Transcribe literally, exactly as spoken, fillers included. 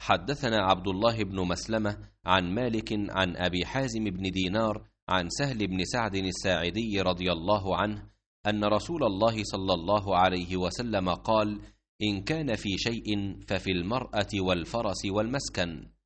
حدثنا عبد الله بن مسلمة عن مالك عن أبي حازم بن دينار عن سهل بن سعد الساعدي رضي الله عنه أن رسول الله صلى الله عليه وسلم قال: إن كان في شيء ففي المرأة والفرس والمسكن.